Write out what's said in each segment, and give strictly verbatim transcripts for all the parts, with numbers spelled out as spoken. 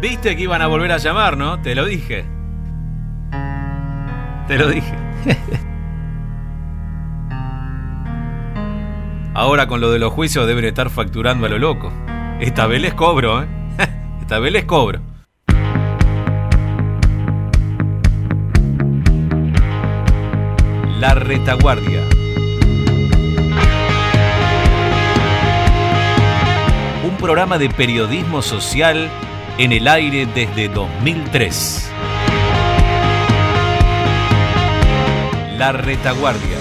Viste que iban a volver a llamar, ¿no? Te lo dije. Te lo dije. Ahora con lo de los juicios deben estar facturando a lo loco. Esta vez les cobro, ¿eh? Esta vez les cobro. La Retaguardia. Un programa de periodismo social en el aire desde dos mil tres. La Retaguardia.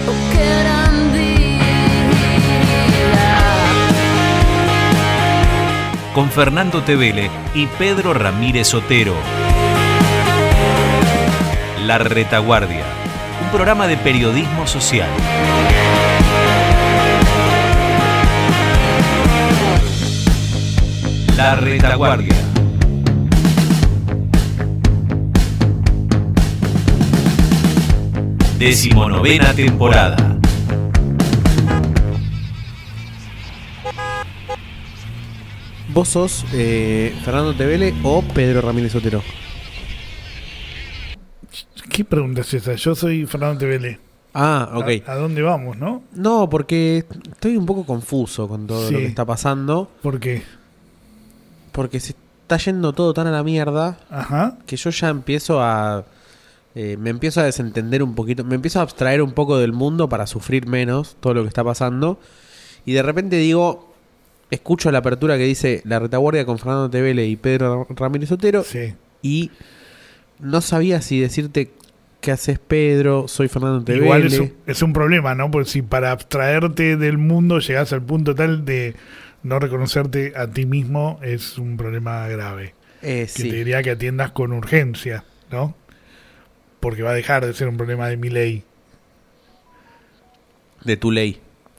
Con Fernando Tevele y Pedro Ramírez Otero. La Retaguardia. Un programa de periodismo social. La Retaguardia. Decimonovena temporada. ¿Vos sos eh, Fernando Tevele o Pedro Ramírez Otero? ¿Qué pregunta es esa? Yo soy Fernando Tevele. Ah, ok. ¿A, ¿A dónde vamos, no? No, porque estoy un poco confuso con todo Sí. lo que está pasando. ¿Por qué? Porque se está yendo todo tan a la mierda. Ajá. Que yo ya empiezo a... Eh, me empiezo a desentender un poquito. Me empiezo a abstraer un poco del mundo para sufrir menos todo lo que está pasando. Y de repente digo... Escucho la apertura que dice La Retaguardia con Fernando Tevele y Pedro Ramírez Otero. Sí. Y no sabía si decirte qué haces, Pedro, soy Fernando Tevele. Igual es un, es un problema, ¿no? Porque si para abstraerte del mundo llegás al punto tal de no reconocerte a ti mismo, es un problema grave. Eh, que sí. te diría que atiendas con urgencia, ¿no? Porque va a dejar de ser un problema de mi ley. De tu ley.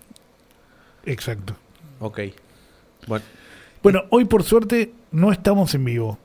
Exacto. Ok. Bueno. Bueno, hoy por suerte no estamos en vivo.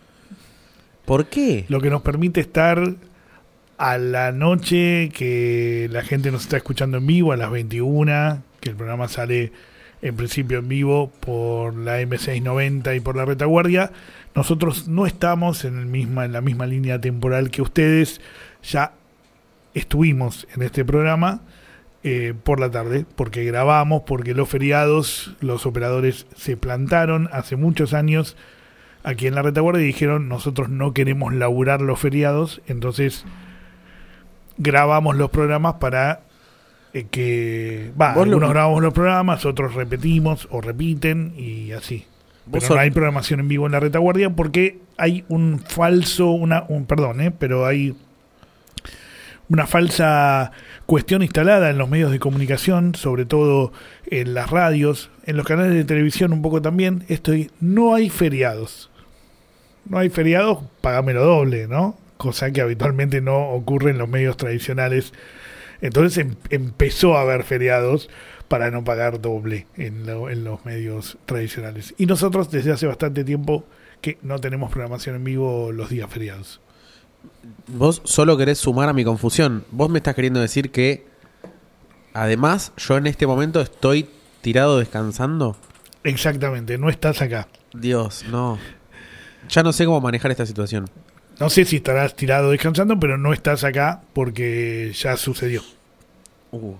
¿Por qué? Lo que nos permite estar a la noche que la gente nos está escuchando en vivo, a las veintiuna, que el programa sale en principio en vivo por la eme seiscientos noventa y por la Retaguardia. Nosotros no estamos en, el misma, en la misma línea temporal que ustedes. Ya estuvimos en este programa eh, por la tarde, porque grabamos, porque los feriados, los operadores se plantaron hace muchos años aquí en la Retaguardia y dijeron, nosotros no queremos laburar los feriados, entonces grabamos los programas para eh, que... Va, algunos lo... grabamos los programas, otros repetimos o repiten y así. Pero no hay programación en vivo en la Retaguardia porque hay un falso, una un perdón, eh, pero hay una falsa cuestión instalada en los medios de comunicación, sobre todo en las radios, en los canales de televisión un poco también. Esto es, no hay feriados. No hay feriados, pagámelo doble, ¿no? Cosa que habitualmente no ocurre en los medios tradicionales. Entonces em, empezó a haber feriados para no pagar doble en, lo, en los medios tradicionales. Y nosotros desde hace bastante tiempo que no tenemos programación en vivo los días feriados. Vos solo querés sumar a mi confusión. Vos me estás queriendo decir que además yo en este momento estoy tirado descansando. Exactamente, no estás acá. Dios, no. Ya no sé cómo manejar esta situación. No sé si estarás tirado descansando, pero no estás acá porque ya sucedió. Uh.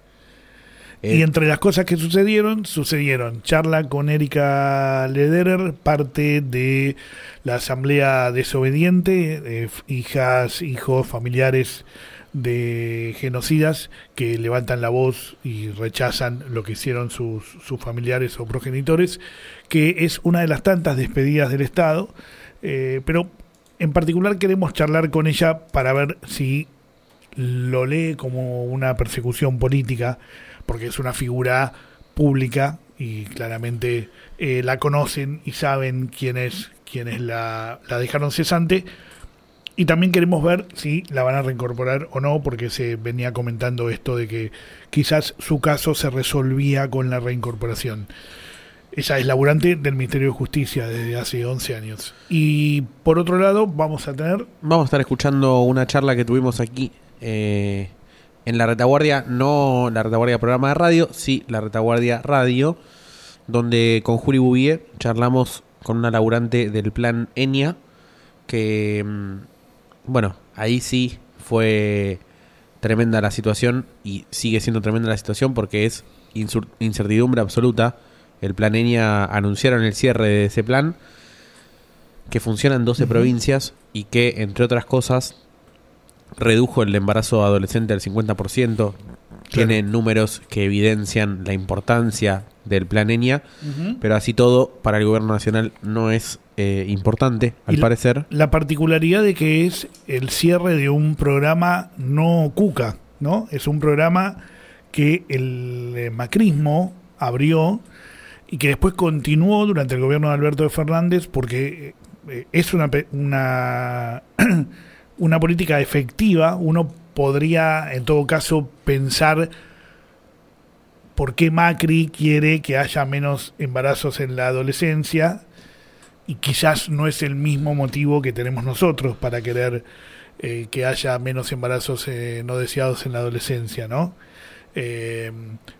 Y entre las cosas que sucedieron, sucedieron charla con Erika Lederer, parte de la asamblea desobediente, eh, hijas, hijos, familiares de genocidas que levantan la voz y rechazan lo que hicieron sus, sus familiares o progenitores, que es una de las tantas despedidas del Estado, eh, pero en particular queremos charlar con ella para ver si lo lee como una persecución política, porque es una figura pública y claramente eh, la conocen y saben quién es, quiénes la, la dejaron cesante. Y también queremos ver si la van a reincorporar o no, porque se venía comentando esto de que quizás su caso se resolvía con la reincorporación. Ella es laburante del Ministerio de Justicia desde hace once años. Y por otro lado, vamos a tener... Vamos a estar escuchando una charla que tuvimos aquí eh, en La Retaguardia, no La Retaguardia programa de radio, sí La Retaguardia radio, donde con Juli Bouvier charlamos con una laburante del plan Enia, que, bueno, ahí sí fue tremenda la situación y sigue siendo tremenda la situación porque es insur- incertidumbre absoluta. El plan Enia anunciaron el cierre de ese plan, que funciona en doce uh-huh. provincias y que, entre otras cosas, redujo el embarazo adolescente al cincuenta por ciento. Claro. Tiene números que evidencian la importancia del plan Enia, uh-huh. pero así todo, para el gobierno nacional no es eh, importante, al y parecer. La particularidad de que es el cierre de un programa no cuca, ¿no? Es un programa que el eh, macrismo abrió y que después continuó durante el gobierno de Alberto Fernández, porque eh, es una, una, una política efectiva. Uno podría, en todo caso, pensar por qué Macri quiere que haya menos embarazos en la adolescencia, y quizás no es el mismo motivo que tenemos nosotros para querer eh, que haya menos embarazos eh, no deseados en la adolescencia, ¿no? Eh,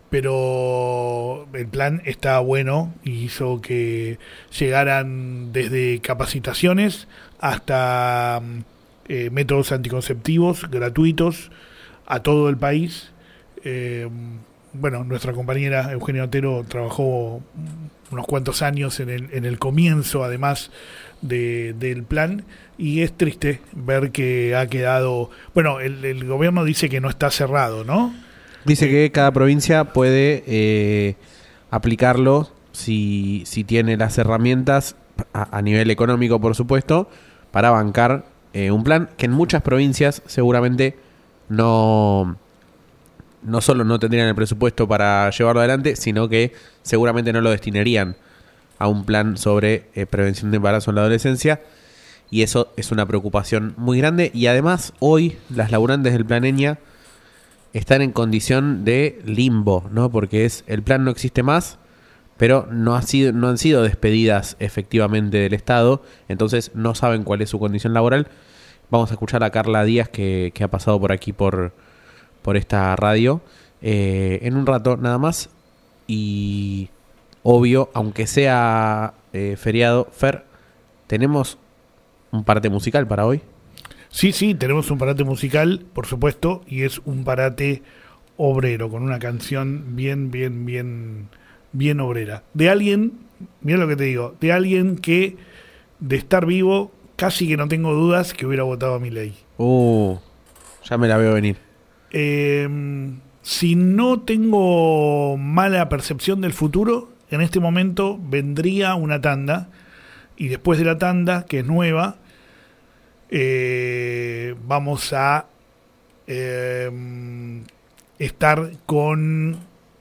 pero el plan está bueno y hizo que llegaran desde capacitaciones hasta eh, métodos anticonceptivos gratuitos a todo el país. Eh, bueno, nuestra compañera Eugenia Otero trabajó unos cuantos años en el, en el comienzo, además de, del plan, y es triste ver que ha quedado... Bueno, el, el gobierno dice que no está cerrado, ¿no? Dice eh, que cada provincia puede eh, aplicarlo si, si tiene las herramientas, a, a nivel económico, por supuesto, para bancar eh, un plan que en muchas provincias seguramente no... no solo no tendrían el presupuesto para llevarlo adelante, sino que seguramente no lo destinarían a un plan sobre eh, prevención de embarazo en la adolescencia, y eso es una preocupación muy grande. Y además hoy las laburantes del plan Enia están en condición de limbo, ¿no? Porque es el plan no existe más, pero no ha sido no han sido despedidas efectivamente del Estado, entonces no saben cuál es su condición laboral. Vamos a escuchar a Carla Díaz, que, que ha pasado por aquí por por esta radio, eh, en un rato nada más. Y obvio, aunque sea eh, feriado, Fer, tenemos un parate musical para hoy. Sí, sí, tenemos un parate musical, por supuesto, y es un parate obrero, con una canción bien, bien, bien, bien obrera. De alguien, mira lo que te digo, de alguien que, de estar vivo, casi que no tengo dudas que hubiera votado a Milei. Uh, ya me la veo venir. Eh, si no tengo mala percepción del futuro, en este momento vendría una tanda, y después de la tanda, que es nueva, eh, vamos a eh, estar con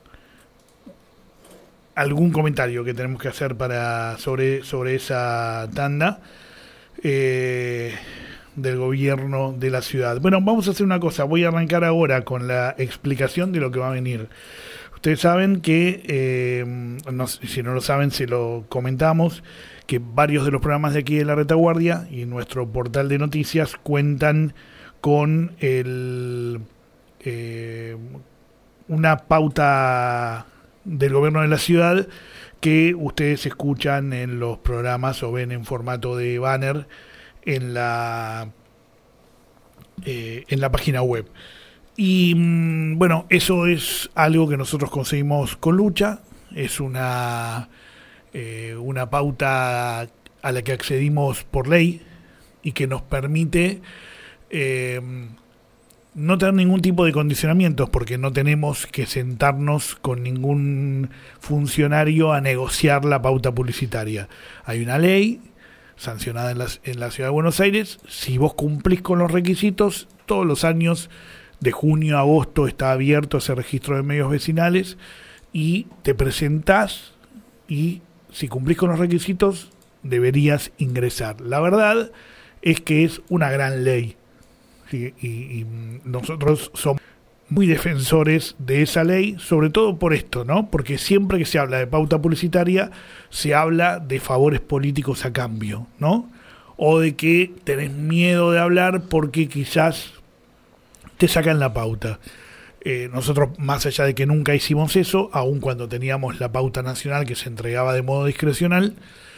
algún comentario que tenemos que hacer para sobre, sobre esa tanda eh, del gobierno de la ciudad. Bueno, vamos a hacer una cosa, voy a arrancar ahora con la explicación de lo que va a venir. Ustedes saben que, eh, no, si no lo saben, se lo comentamos, que varios de los programas de aquí de La Retaguardia y nuestro portal de noticias cuentan con el eh, una pauta del gobierno de la ciudad que ustedes escuchan en los programas o ven en formato de banner en la eh, en la página web. Y bueno, eso es algo que nosotros conseguimos con lucha, es una eh, una pauta a la que accedimos por ley y que nos permite eh, no tener ningún tipo de condicionamientos, porque no tenemos que sentarnos con ningún funcionario a negociar la pauta publicitaria. Hay una ley sancionada en la, en la Ciudad de Buenos Aires. Si vos cumplís con los requisitos, todos los años de junio a agosto está abierto ese registro de medios vecinales y te presentás, y si cumplís con los requisitos deberías ingresar. La verdad es que es una gran ley, ¿sí? y, y nosotros somos muy defensores de esa ley, sobre todo por esto, ¿no? Porque siempre que se habla de pauta publicitaria se habla de favores políticos a cambio, ¿no? O de que tenés miedo de hablar porque quizás te sacan la pauta. Eh, nosotros, más allá de que nunca hicimos eso, aun cuando teníamos la pauta nacional que se entregaba de modo discrecional,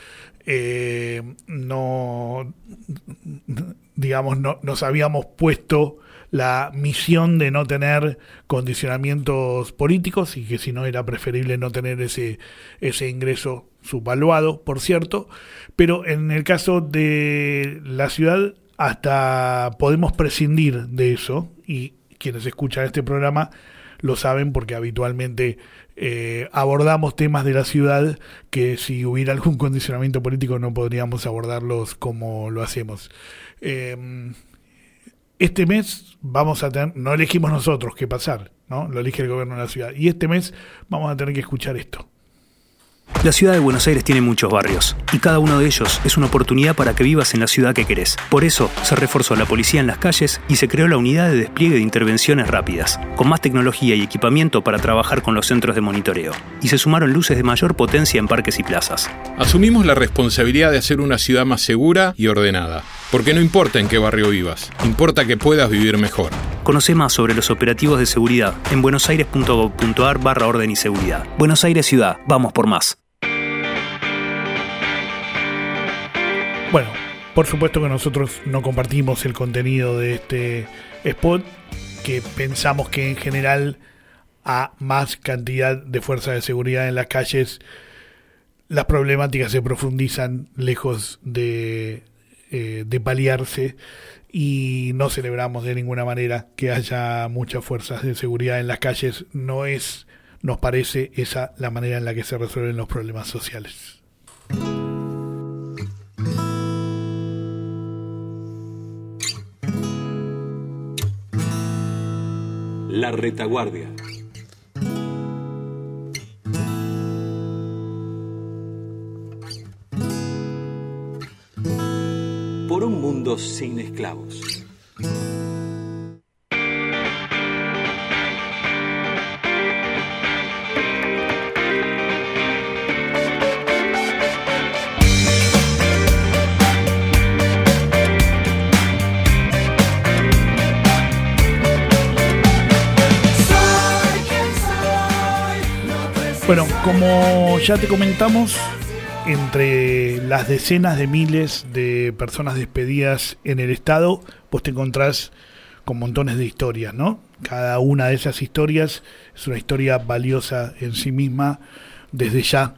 eh, no, digamos, no, nos habíamos puesto la misión de no tener condicionamientos políticos y que si no era preferible no tener ese, ese ingreso subvaluado, por cierto, pero en el caso de la ciudad hasta podemos prescindir de eso, y quienes escuchan este programa lo saben porque habitualmente eh, abordamos temas de la ciudad que si hubiera algún condicionamiento político no podríamos abordarlos como lo hacemos. Eh, este mes vamos a tener, no elegimos nosotros qué pasar, ¿no? Lo elige el gobierno de la ciudad, y este mes vamos a tener que escuchar esto. La ciudad de Buenos Aires tiene muchos barrios, y cada uno de ellos es una oportunidad para que vivas en la ciudad que querés. Por eso, se reforzó la policía en las calles y se creó la unidad de despliegue de intervenciones rápidas, con más tecnología y equipamiento para trabajar con los centros de monitoreo. Y se sumaron luces de mayor potencia en parques y plazas. Asumimos la responsabilidad de hacer una ciudad más segura y ordenada, porque no importa en qué barrio vivas, importa que puedas vivir mejor. Conoce más sobre los operativos de seguridad en buenosaires.gov.ar barra orden y seguridad. Buenos Aires Ciudad, vamos por más. Bueno, por supuesto que nosotros no compartimos el contenido de este spot, que pensamos que en general a más cantidad de fuerzas de seguridad en las calles las problemáticas se profundizan lejos de, eh, de paliarse, y no celebramos de ninguna manera que haya muchas fuerzas de seguridad en las calles. No es, nos parece, esa la manera en la que se resuelven los problemas sociales. La retaguardia. Por un mundo sin esclavos. Bueno, como ya te comentamos, entre las decenas de miles de personas despedidas en el Estado, vos te encontrás con montones de historias, ¿no? Cada una de esas historias es una historia valiosa en sí misma desde ya.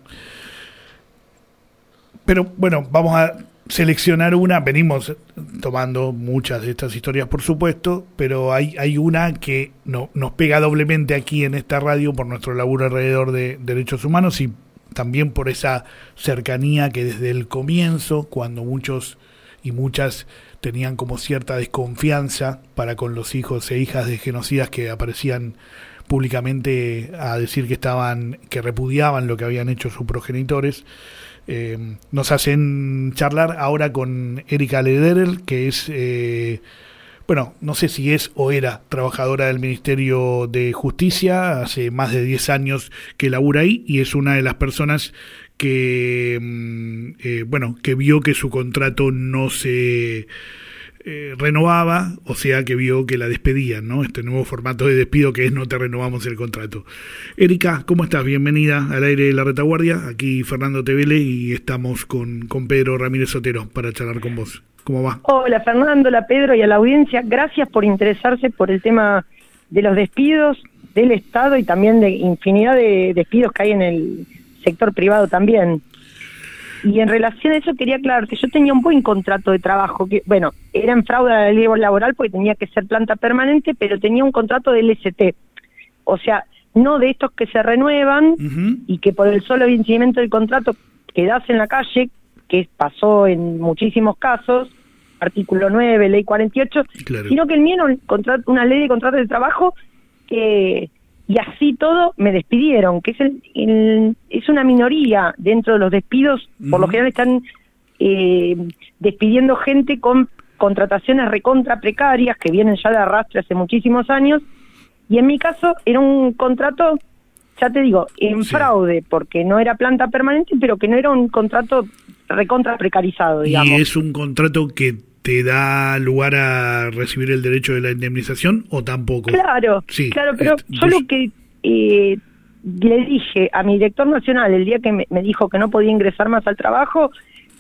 Pero bueno, vamos a seleccionar una. Venimos tomando muchas de estas historias, por supuesto, pero hay, hay una que no, nos pega doblemente aquí en esta radio por nuestro laburo alrededor de derechos humanos y también por esa cercanía que desde el comienzo, cuando muchos y muchas tenían como cierta desconfianza para con los hijos e hijas de genocidas que aparecían públicamente a decir que estaban, que repudiaban lo que habían hecho sus progenitores, eh, nos hacen charlar ahora con Erika Lederer, que es, eh, bueno, no sé si es o era trabajadora del Ministerio de Justicia, hace más de diez años que labura ahí, y es una de las personas que, eh, bueno, que vio que su contrato no se eh, renovaba, o sea que vio que la despedían, ¿no? Este nuevo formato de despido que es no te renovamos el contrato. Erika, ¿cómo estás? Bienvenida al aire de La Retaguardia. Aquí Fernando Tevele y estamos con, con Pedro Ramírez Sotero para charlar con vos. ¿Cómo va? Hola Fernando, hola Pedro y a la audiencia. Gracias por interesarse por el tema de los despidos del Estado y también de infinidad de despidos que hay en el sector privado también. Y en relación a eso quería aclarar que yo tenía un buen contrato de trabajo, que bueno, era en fraude a la ley laboral porque tenía que ser planta permanente, pero tenía un contrato de L S T, o sea, no de estos que se renuevan uh-huh. y que por el solo vencimiento del contrato quedás en la calle, que pasó en muchísimos casos, artículo nueve, ley cuarenta y ocho, claro. Sino que el mío era un contrato, una ley de contrato de trabajo que... Y así todo me despidieron, que es el, el, es una minoría dentro de los despidos. Uh-huh. Por lo general están eh, despidiendo gente con contrataciones recontra precarias que vienen ya de arrastre hace muchísimos años. Y en mi caso era un contrato, ya te digo, en sí. fraude, porque no era planta permanente, pero que no era un contrato recontra precarizado, digamos. ¿Y es un contrato que te da lugar a recibir el derecho de la indemnización o tampoco? Claro, sí, claro, pero eh, yo lo que eh, le dije a mi director nacional el día que me, me dijo que no podía ingresar más al trabajo,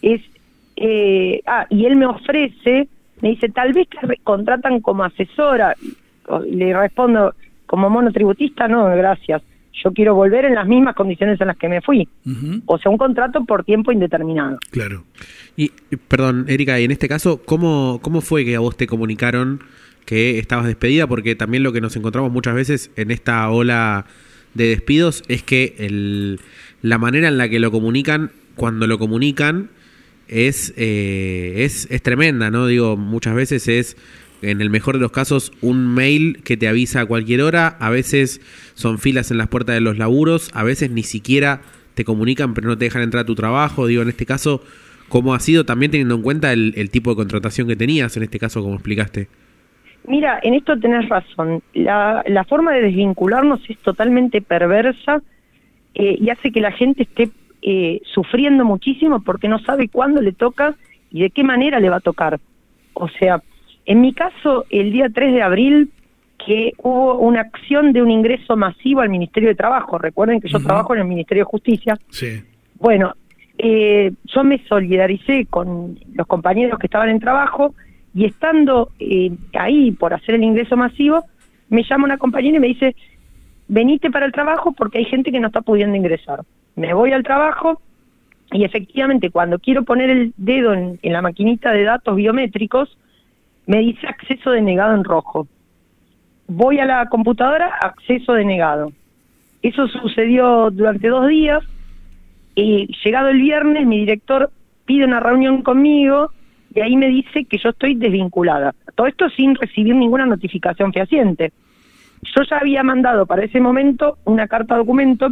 es, eh, ah, y él me ofrece, me dice, tal vez te contratan como asesora. Y le respondo, como monotributista, no, gracias. Yo quiero volver en las mismas condiciones en las que me fui. Uh-huh. O sea, un contrato por tiempo indeterminado. Claro. Y, perdón, Erika, y en este caso, ¿cómo, cómo fue que a vos te comunicaron que estabas despedida? Porque también lo que nos encontramos muchas veces en esta ola de despidos es que el, la manera en la que lo comunican, cuando lo comunican, es, eh, es, es tremenda, ¿no? Digo, muchas veces es, en el mejor de los casos, un mail que te avisa a cualquier hora, a veces son filas en las puertas de los laburos, a veces ni siquiera te comunican pero no te dejan entrar a tu trabajo. Digo, en este caso, ¿cómo ha sido? También teniendo en cuenta el, el tipo de contratación que tenías, en este caso, como explicaste. Mira, en esto tenés razón. La, la forma de desvincularnos es totalmente perversa eh, y hace que la gente esté eh, sufriendo muchísimo porque no sabe cuándo le toca y de qué manera le va a tocar. O sea, en mi caso, el día tres de abril, que hubo una acción de un ingreso masivo al Ministerio de Trabajo. Recuerden que yo uh-huh. trabajo en el Ministerio de Justicia. Sí. Bueno, eh, yo me solidaricé con los compañeros que estaban en trabajo y estando eh, ahí por hacer el ingreso masivo, me llama una compañera y me dice, venite para el trabajo porque hay gente que no está pudiendo ingresar. Me voy al trabajo y efectivamente cuando quiero poner el dedo en, en la maquinita de datos biométricos, me dice acceso denegado en rojo. Voy a la computadora, acceso denegado. Eso sucedió durante dos días. Y llegado el viernes, mi director pide una reunión conmigo y ahí me dice que yo estoy desvinculada. Todo esto sin recibir ninguna notificación fehaciente. Yo ya había mandado para ese momento una carta documento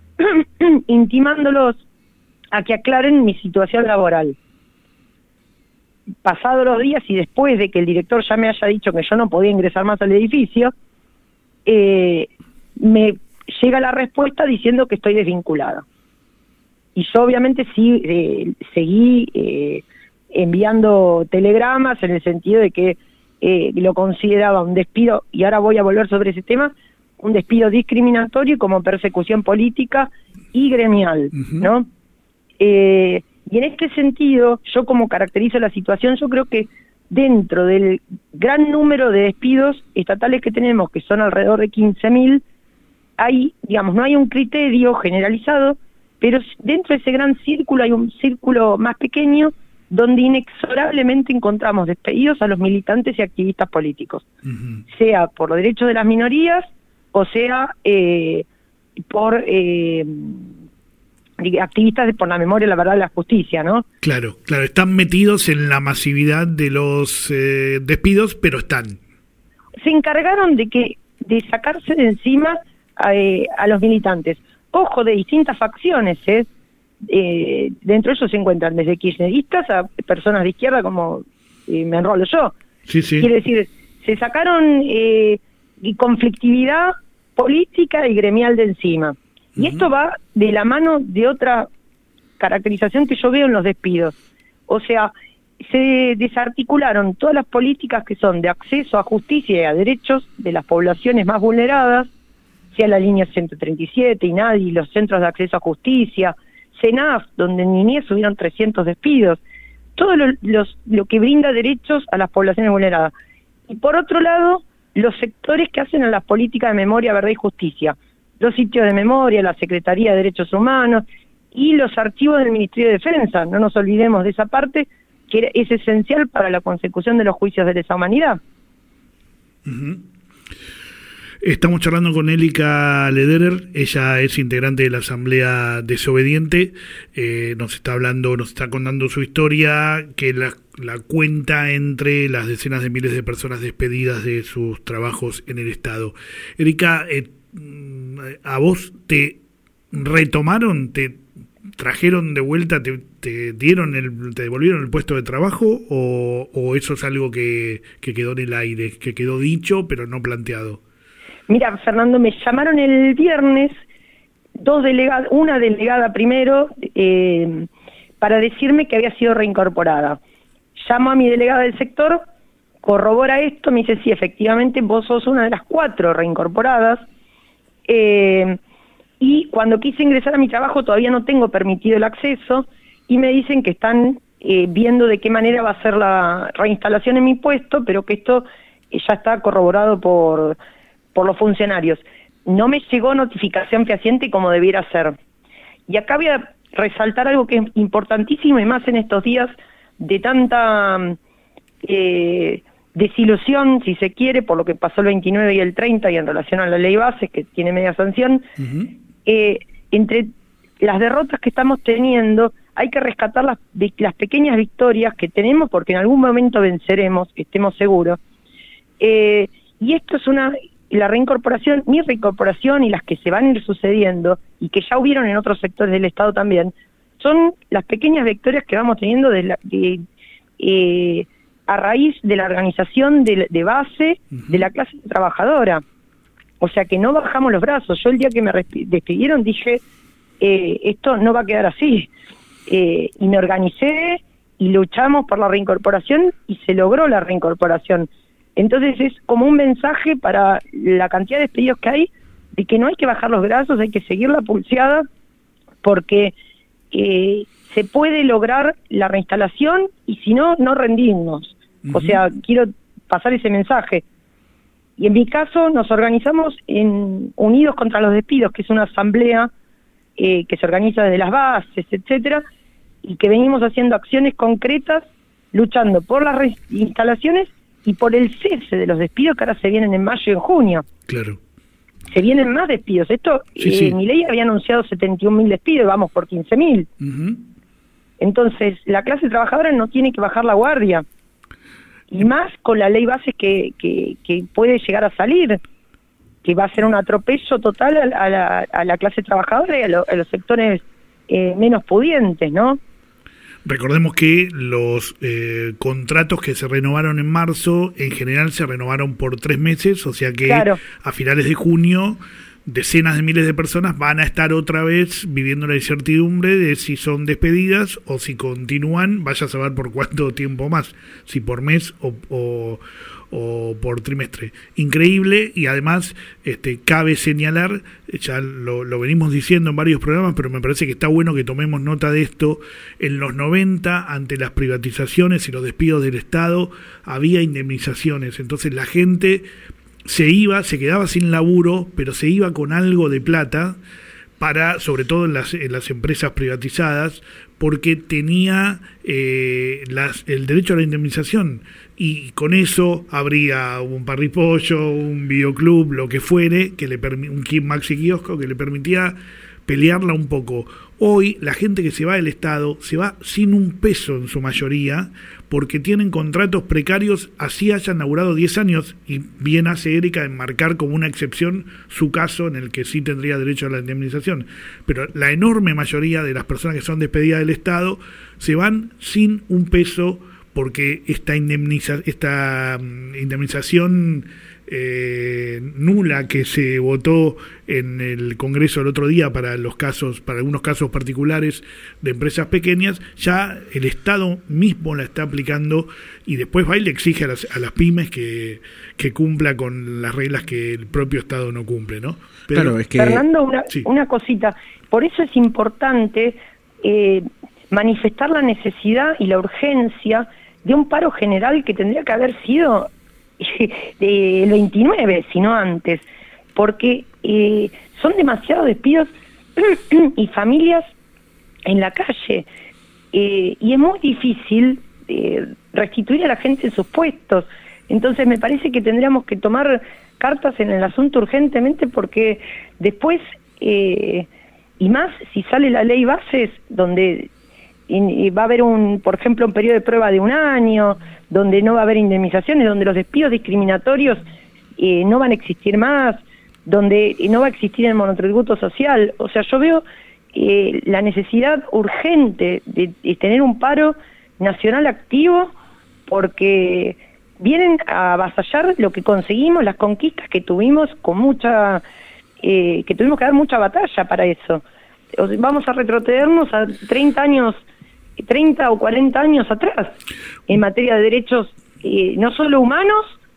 intimándolos a que aclaren mi situación laboral. Pasados los días y después de que el director ya me haya dicho que yo no podía ingresar más al edificio, eh, me llega la respuesta diciendo que estoy desvinculada. Y yo obviamente sí eh, seguí eh, enviando telegramas en el sentido de que eh, lo consideraba un despido, y ahora voy a volver sobre ese tema, un despido discriminatorio como persecución política y gremial, uh-huh. ¿no? Eh, Y en este sentido, yo como caracterizo la situación, yo creo que dentro del gran número de despidos estatales que tenemos, que son alrededor de quince mil, hay, digamos, no hay un criterio generalizado, pero dentro de ese gran círculo hay un círculo más pequeño donde inexorablemente encontramos despedidos a los militantes y activistas políticos, uh-huh. sea por los derechos de las minorías o sea eh, por... Eh, activistas por la memoria, la verdad y la justicia, ¿no? Claro, claro, están metidos en la masividad de los eh, despidos, pero están. Se encargaron de que de sacarse de encima a, eh, a los militantes. Ojo, de distintas facciones, ¿eh? Eh, dentro de ellos se encuentran desde kirchneristas a personas de izquierda como eh, me enrolo yo. Sí, sí. Quiere decir, se sacaron eh, conflictividad política y gremial de encima. Y esto va de la mano de otra caracterización que yo veo en los despidos. O sea, se desarticularon todas las políticas que son de acceso a justicia y a derechos de las poblaciones más vulneradas, sea la línea ciento treinta y siete, INADI, los centros de acceso a justicia, CENAF, donde en niñez hubieron trescientos despidos, todo lo, los, lo que brinda derechos a las poblaciones vulneradas. Y por otro lado, los sectores que hacen a las políticas de memoria, verdad y justicia, los sitios de memoria, la Secretaría de Derechos Humanos y los archivos del Ministerio de Defensa. No nos olvidemos de esa parte que es esencial para la consecución de los juicios de lesa humanidad. Uh-huh. Estamos charlando con Erika Lederer, ella es integrante de la Asamblea Desobediente, eh, nos está hablando, nos está contando su historia, que la, la cuenta entre las decenas de miles de personas despedidas de sus trabajos en el Estado. Erika, eh, ¿a vos te retomaron, te trajeron de vuelta, te, te dieron el, te devolvieron el puesto de trabajo o, o eso es algo que, que quedó en el aire, que quedó dicho pero no planteado? Mira, Fernando, me llamaron el viernes dos delegadas, una delegada primero eh, para decirme que había sido reincorporada. Llamo a mi delegada del sector, corrobora esto, me dice sí, efectivamente vos sos una de las cuatro reincorporadas. Eh, y cuando quise ingresar a mi trabajo todavía no tengo permitido el acceso y me dicen que están eh, viendo de qué manera va a ser la reinstalación en mi puesto, pero que esto eh, ya está corroborado por, por los funcionarios. No me llegó notificación fehaciente como debiera ser. Y acá voy a resaltar algo que es importantísimo, y más en estos días de tanta eh, desilusión, si se quiere, por lo que pasó el veintinueve y el treinta, y en relación a la ley bases, que tiene media sanción. Uh-huh. eh, entre las derrotas que estamos teniendo, hay que rescatar las, de, las pequeñas victorias que tenemos, porque en algún momento venceremos, estemos seguros. Eh, y esto es una... la reincorporación, mi reincorporación y las que se van a ir sucediendo, y que ya hubieron en otros sectores del Estado también, son las pequeñas victorias que vamos teniendo de la, de, eh, a raíz de la organización de, de base uh-huh. de la clase trabajadora. O sea que no bajamos los brazos. Yo el día que me despidieron dije, eh, esto no va a quedar así. Eh, y me organicé y luchamos por la reincorporación y se logró la reincorporación. Entonces es como un mensaje para la cantidad de despedidos que hay, de que no hay que bajar los brazos, hay que seguir la pulseada, porque eh, se puede lograr la reinstalación y si no, no rendirnos. Uh-huh. O sea, quiero pasar ese mensaje. Y en mi caso nos organizamos en Unidos contra los Despidos, que es una asamblea eh, que se organiza desde las bases, etcétera, y que venimos haciendo acciones concretas, luchando por las reinstalaciones y por el cese de los despidos que ahora se vienen en mayo y en junio. Claro. Se vienen más despidos. Esto, sí, eh, sí. mi ley había anunciado setenta y un mil despidos, vamos por quince mil. Uh-huh. Entonces, la clase trabajadora no tiene que bajar la guardia. Y más con la ley bases que, que, que puede llegar a salir, que va a ser un atropello total a, a, la, a la clase trabajadora y a, lo, a los sectores eh, menos pudientes, ¿no? Recordemos que los eh, contratos que se renovaron en marzo, en general se renovaron por tres meses, o sea que claro. a finales de junio decenas de miles de personas van a estar otra vez viviendo la incertidumbre de si son despedidas o si continúan, vaya a saber por cuánto tiempo más, si por mes o, o, o por trimestre. Increíble, y además este, cabe señalar, ya lo, lo venimos diciendo en varios programas, pero me parece que está bueno que tomemos nota de esto. En los noventa, ante las privatizaciones y los despidos del Estado, había indemnizaciones, entonces la gente se iba, se quedaba sin laburo, pero se iba con algo de plata para, sobre todo en las, en las empresas privatizadas, porque tenía eh, las, el derecho a la indemnización, y con eso habría un parripollo, un videoclub, lo que fuere, que le permi- un maxi kiosco que le permitía pelearla un poco. Hoy la gente que se va del Estado se va sin un peso en su mayoría, porque tienen contratos precarios, así hayan laburado diez años, y bien hace Erika en marcar como una excepción su caso en el que sí tendría derecho a la indemnización. Pero la enorme mayoría de las personas que son despedidas del Estado se van sin un peso, porque esta indemniza, esta indemnización eh, nula que se votó en el Congreso el otro día para los casos, para algunos casos particulares de empresas pequeñas, ya el Estado mismo la está aplicando, y después va y le exige a las, a las pymes que, que cumpla con las reglas que el propio Estado no cumple, ¿no? Pero, claro, es que... Fernando, una, sí. una cosita, por eso es importante eh, manifestar la necesidad y la urgencia de un paro general que tendría que haber sido del veintinueve, si no antes, porque eh, son demasiados despidos y familias en la calle, eh, y es muy difícil eh, restituir a la gente en sus puestos. Entonces me parece que tendríamos que tomar cartas en el asunto urgentemente, porque después, eh, y más si sale la ley bases, donde y va a haber un, por ejemplo, un periodo de prueba de un año, donde no va a haber indemnizaciones, donde los despidos discriminatorios eh, no van a existir más, donde no va a existir el monotributo social. O sea, yo veo eh, la necesidad urgente de, de tener un paro nacional activo, porque vienen a avasallar lo que conseguimos, las conquistas que tuvimos con mucha, eh, que tuvimos que dar mucha batalla para eso. O sea, vamos a retrocedernos a treinta años, treinta o cuarenta años atrás, en materia de derechos eh, no solo humanos,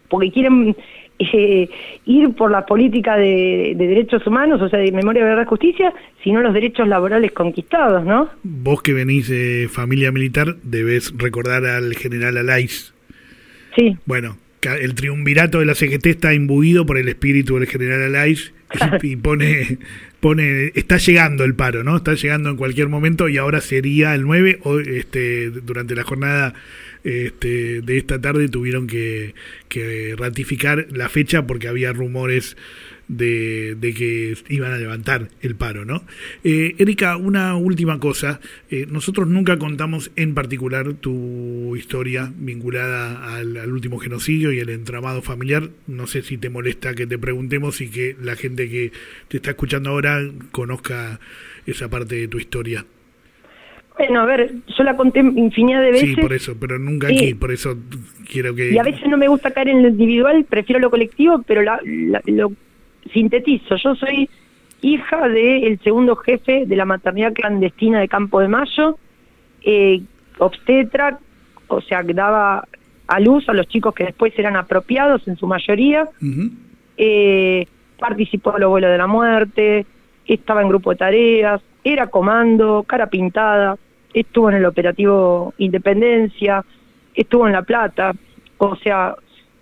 porque quieren eh, ir por la política de, de derechos humanos, o sea, de memoria, verdad, justicia, sino los derechos laborales conquistados, ¿no? Vos que venís de familia militar, debés recordar al general Alaiz. Sí. Bueno, el triunvirato de la C G T está imbuido por el espíritu del general Alaiz y, y pone, pone, está llegando el paro, ¿no? Está llegando en cualquier momento y ahora sería el nueve, o este, durante la jornada este, de esta tarde tuvieron que, que ratificar la fecha porque había rumores de, de que iban a levantar el paro, ¿no? Eh, Erika, una última cosa. Eh, nosotros nunca contamos en particular tu historia vinculada al, al último genocidio y el entramado familiar. No sé si te molesta que te preguntemos y que la gente que te está escuchando ahora conozca esa parte de tu historia. Bueno, a ver, yo la conté infinidad de veces. Sí, por eso, pero nunca sí. Aquí, por eso quiero que... Y a veces no me gusta caer en lo individual, prefiero lo colectivo, pero la, la, lo sintetizo. Yo soy hija del segundo jefe de la maternidad clandestina de Campo de Mayo, eh, obstetra, o sea, que daba a luz a los chicos que después eran apropiados en su mayoría, uh-huh. eh, participó en los vuelos de la muerte, estaba en grupo de tareas, era comando, cara pintada, estuvo en el operativo Independencia, estuvo en La Plata, o sea,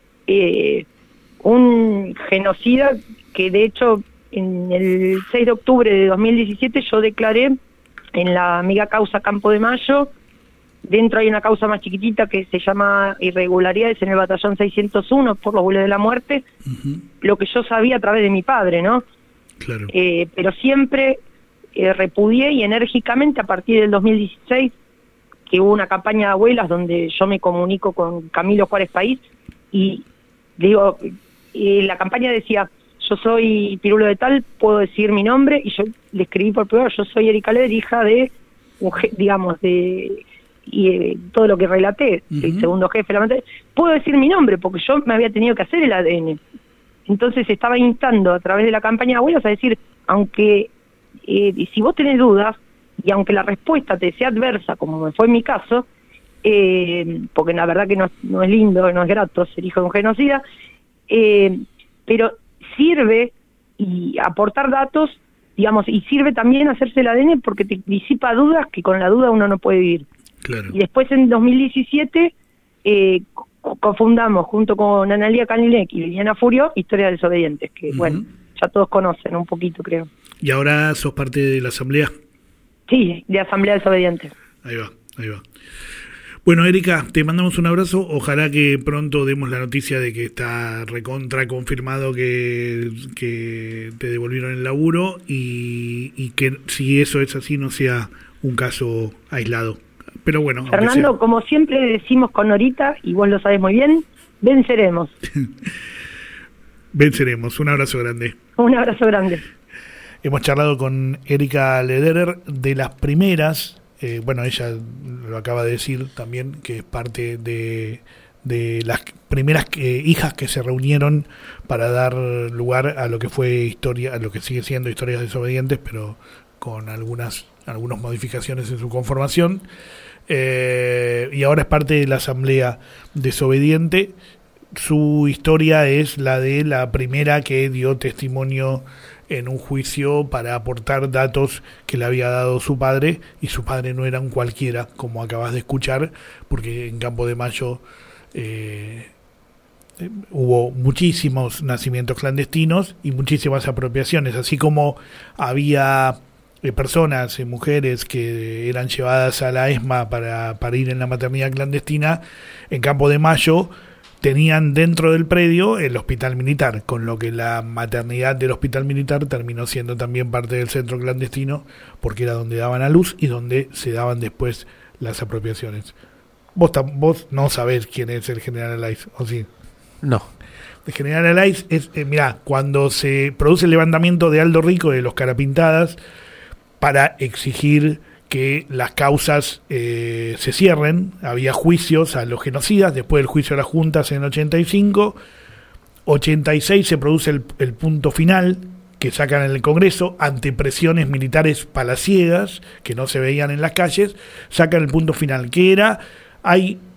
eh, un genocida que de hecho en el seis de octubre de dos mil diecisiete yo declaré en la amiga causa Campo de Mayo. Dentro hay una causa más chiquitita que se llama irregularidades en el batallón seiscientos uno por los vuelos de la muerte, uh-huh. lo que yo sabía a través de mi padre, ¿no? Claro. Eh, pero siempre eh, repudié y enérgicamente a partir del dos mil dieciséis, que hubo una campaña de abuelas donde yo me comunico con Camilo Juárez País y digo, eh, la campaña decía, yo soy Pirulo de tal, puedo decir mi nombre, y yo le escribí por privado, yo soy Erika Leder, hija de, digamos, de y eh, todo lo que relaté, uh-huh. el segundo jefe de la materia, puedo decir mi nombre, porque yo me había tenido que hacer el A D N. Entonces estaba instando a través de la campaña de abuelos a decir, aunque, eh, si vos tenés dudas, y aunque la respuesta te sea adversa, como me fue en mi caso, eh, porque la verdad que no, no es lindo, no es grato ser hijo de un genocida, eh, pero sirve y aportar datos, digamos, y sirve también hacerse el A D N porque te disipa dudas que con la duda uno no puede vivir. Claro. Y después en dos mil diecisiete eh, cofundamos junto con Analia Canilec y Liliana Furio Historia de Desobedientes, que uh-huh. bueno, ya todos conocen un poquito, creo. ¿Y ahora sos parte de la asamblea? Sí, de Asamblea Desobediente. Ahí va, ahí va. Bueno, Erika, te mandamos un abrazo. Ojalá que pronto demos la noticia de que está recontra confirmado que, que te devolvieron el laburo y, y que si eso es así no sea un caso aislado. Pero bueno, Fernando, como siempre decimos con Norita, y vos lo sabés muy bien, venceremos. Venceremos. Un abrazo grande. Un abrazo grande. Hemos charlado con Erika Lederer, de las primeras, eh, bueno, ella lo acaba de decir también, que es parte de, de las primeras eh, hijas que se reunieron para dar lugar a lo que fue historia, a lo que sigue siendo Historias Desobedientes, pero con algunas, algunas modificaciones en su conformación. Eh, y ahora es parte de la Asamblea Desobediente. Su historia es la de la primera que dio testimonio en un juicio para aportar datos que le había dado su padre, y su padre no era un cualquiera, como acabas de escuchar, porque en Campo de Mayo eh, eh, hubo muchísimos nacimientos clandestinos y muchísimas apropiaciones, así como había eh, personas, eh, mujeres que eran llevadas a la ESMA para parir en la maternidad clandestina. En Campo de Mayo tenían dentro del predio el hospital militar, con lo que la maternidad del hospital militar terminó siendo también parte del centro clandestino, porque era donde daban a luz y donde se daban después las apropiaciones. Vos, vos no sabés quién es el general Alaiz, ¿o sí? No. El general Alaiz es, eh, mirá, cuando se produce el levantamiento de Aldo Rico de los Carapintadas para exigir que las causas eh, se cierren, había juicios a los genocidas, después del juicio a las juntas en ochenta y cinco, ochenta y seis se produce el, el punto final que sacan en el Congreso ante presiones militares palaciegas que no se veían en las calles, sacan el punto final, que era, hay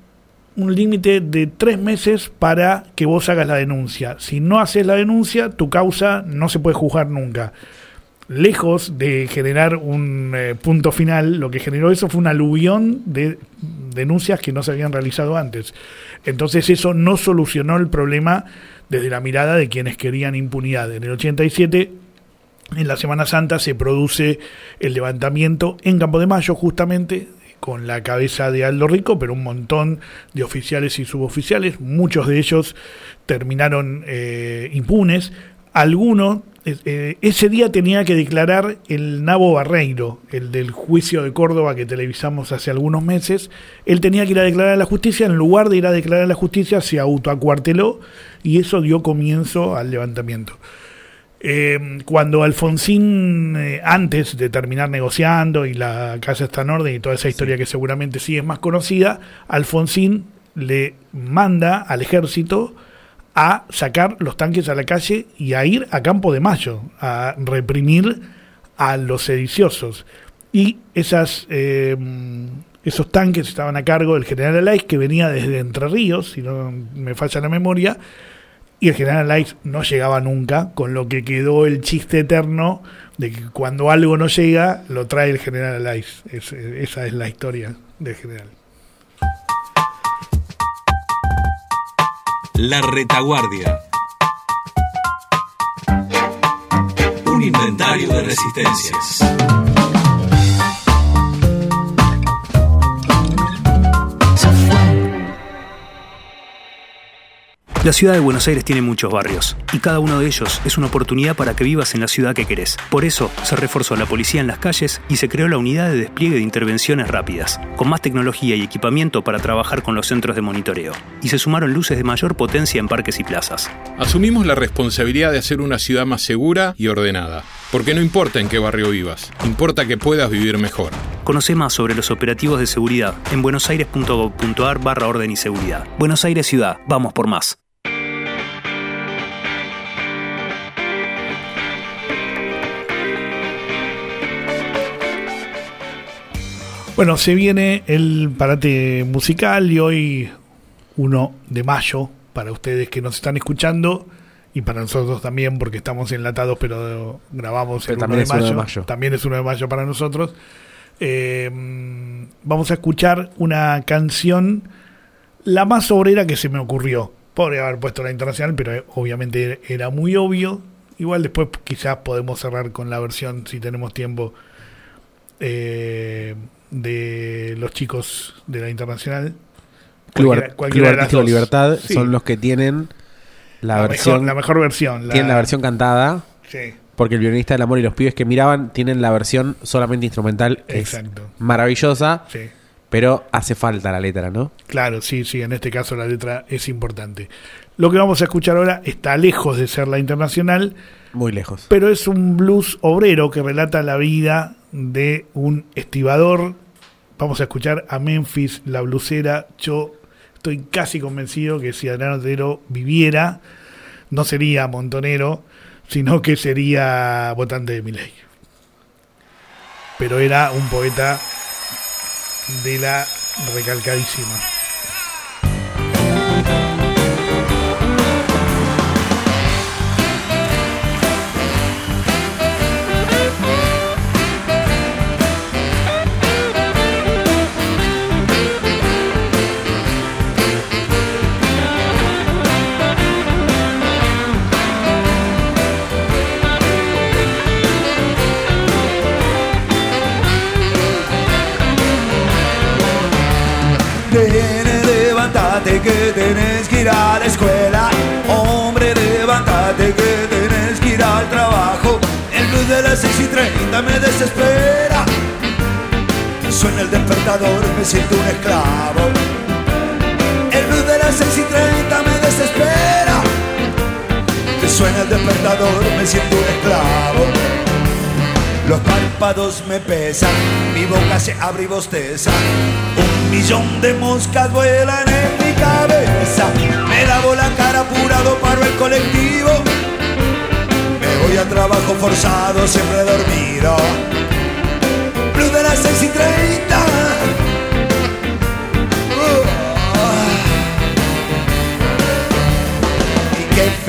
un límite de tres meses para que vos hagas la denuncia. Si no haces la denuncia, tu causa no se puede juzgar nunca. Lejos de generar un eh, punto final, lo que generó eso fue un aluvión de denuncias que no se habían realizado antes. Entonces eso no solucionó el problema desde la mirada de quienes querían impunidad. En el ochenta y siete, en la Semana Santa, se produce el levantamiento en Campo de Mayo, justamente, con la cabeza de Aldo Rico, pero un montón de oficiales y suboficiales, muchos de ellos terminaron eh, impunes. Algunos, eh, ese día tenía que declarar el Nabo Barreiro, el del juicio de Córdoba que televisamos hace algunos meses. Él tenía que ir a declarar a la justicia, en lugar de ir a declarar a la justicia se autoacuarteló y eso dio comienzo al levantamiento. Eh, cuando Alfonsín, eh, antes de terminar negociando y la casa está en orden y toda esa historia que seguramente sí es más conocida, Alfonsín le manda al ejército a sacar los tanques a la calle y a ir a Campo de Mayo, a reprimir a los sediciosos. Y esas, eh, esos tanques estaban a cargo del general Alaiz, que venía desde Entre Ríos, si no me falla la memoria, y el general Alaiz no llegaba nunca, con lo que quedó el chiste eterno de que cuando algo no llega, lo trae el general Alaiz. Es, esa es la historia del general. La retaguardia. Un inventario de resistencias. La ciudad de Buenos Aires tiene muchos barrios, y cada uno de ellos es una oportunidad para que vivas en la ciudad que querés. Por eso, se reforzó la policía en las calles y se creó la unidad de despliegue de intervenciones rápidas, con más tecnología y equipamiento para trabajar con los centros de monitoreo. Y se sumaron luces de mayor potencia en parques y plazas. Asumimos la responsabilidad de hacer una ciudad más segura y ordenada. Porque no importa en qué barrio vivas, importa que puedas vivir mejor. Conoce más sobre los operativos de seguridad en buenosaires.gov.ar barra orden y seguridad. Buenos Aires Ciudad, vamos por más. Bueno, se viene el parate musical y hoy uno de mayo, para ustedes que nos están escuchando y para nosotros también, porque estamos enlatados, pero grabamos pero el también uno de, es mayo. uno de mayo. También es uno de mayo para nosotros. Eh, vamos a escuchar una canción, la más obrera que se me ocurrió. Podría haber puesto la internacional, pero obviamente era muy obvio. Igual después quizás podemos cerrar con la versión, si tenemos tiempo, eh, de los chicos de la internacional. Club, Cualquiera, cualquiera Club de las Artístico dos. Libertad Sí. son los que tienen la, La versión. mejor, la mejor versión. La, Tienen la versión cantada. Sí, Porque el violinista del amor y los pibes que miraban tienen la versión solamente instrumental. exacto. Es maravillosa, Sí. pero hace falta la letra, ¿no? Claro, sí, sí, en este caso la letra es importante. Lo que vamos a escuchar ahora está lejos de ser la internacional, Muy lejos. pero es un blues obrero que relata la vida de un estibador. Vamos a escuchar a Memphis, la blusera. Yo estoy casi convencido que si Adriano Otero viviera, no sería montonero, sino que sería votante de Milei. Pero era un poeta de la recalcadísima. Nene, levántate que tenés que ir a la escuela. Hombre, levántate que tenés que ir al trabajo. El blues de las seis y treinta me desespera. Suena el despertador, me siento un esclavo. El blues de las seis y treinta me desespera. Suena el despertador, me siento un esclavo. Los párpados me pesan, mi boca se abre y bosteza. Un millón de moscas vuelan en mi cabeza. Me lavo la cara apurado, paro el colectivo. Me voy a trabajo forzado, siempre dormido. Blues de las seis y treinta. Uh.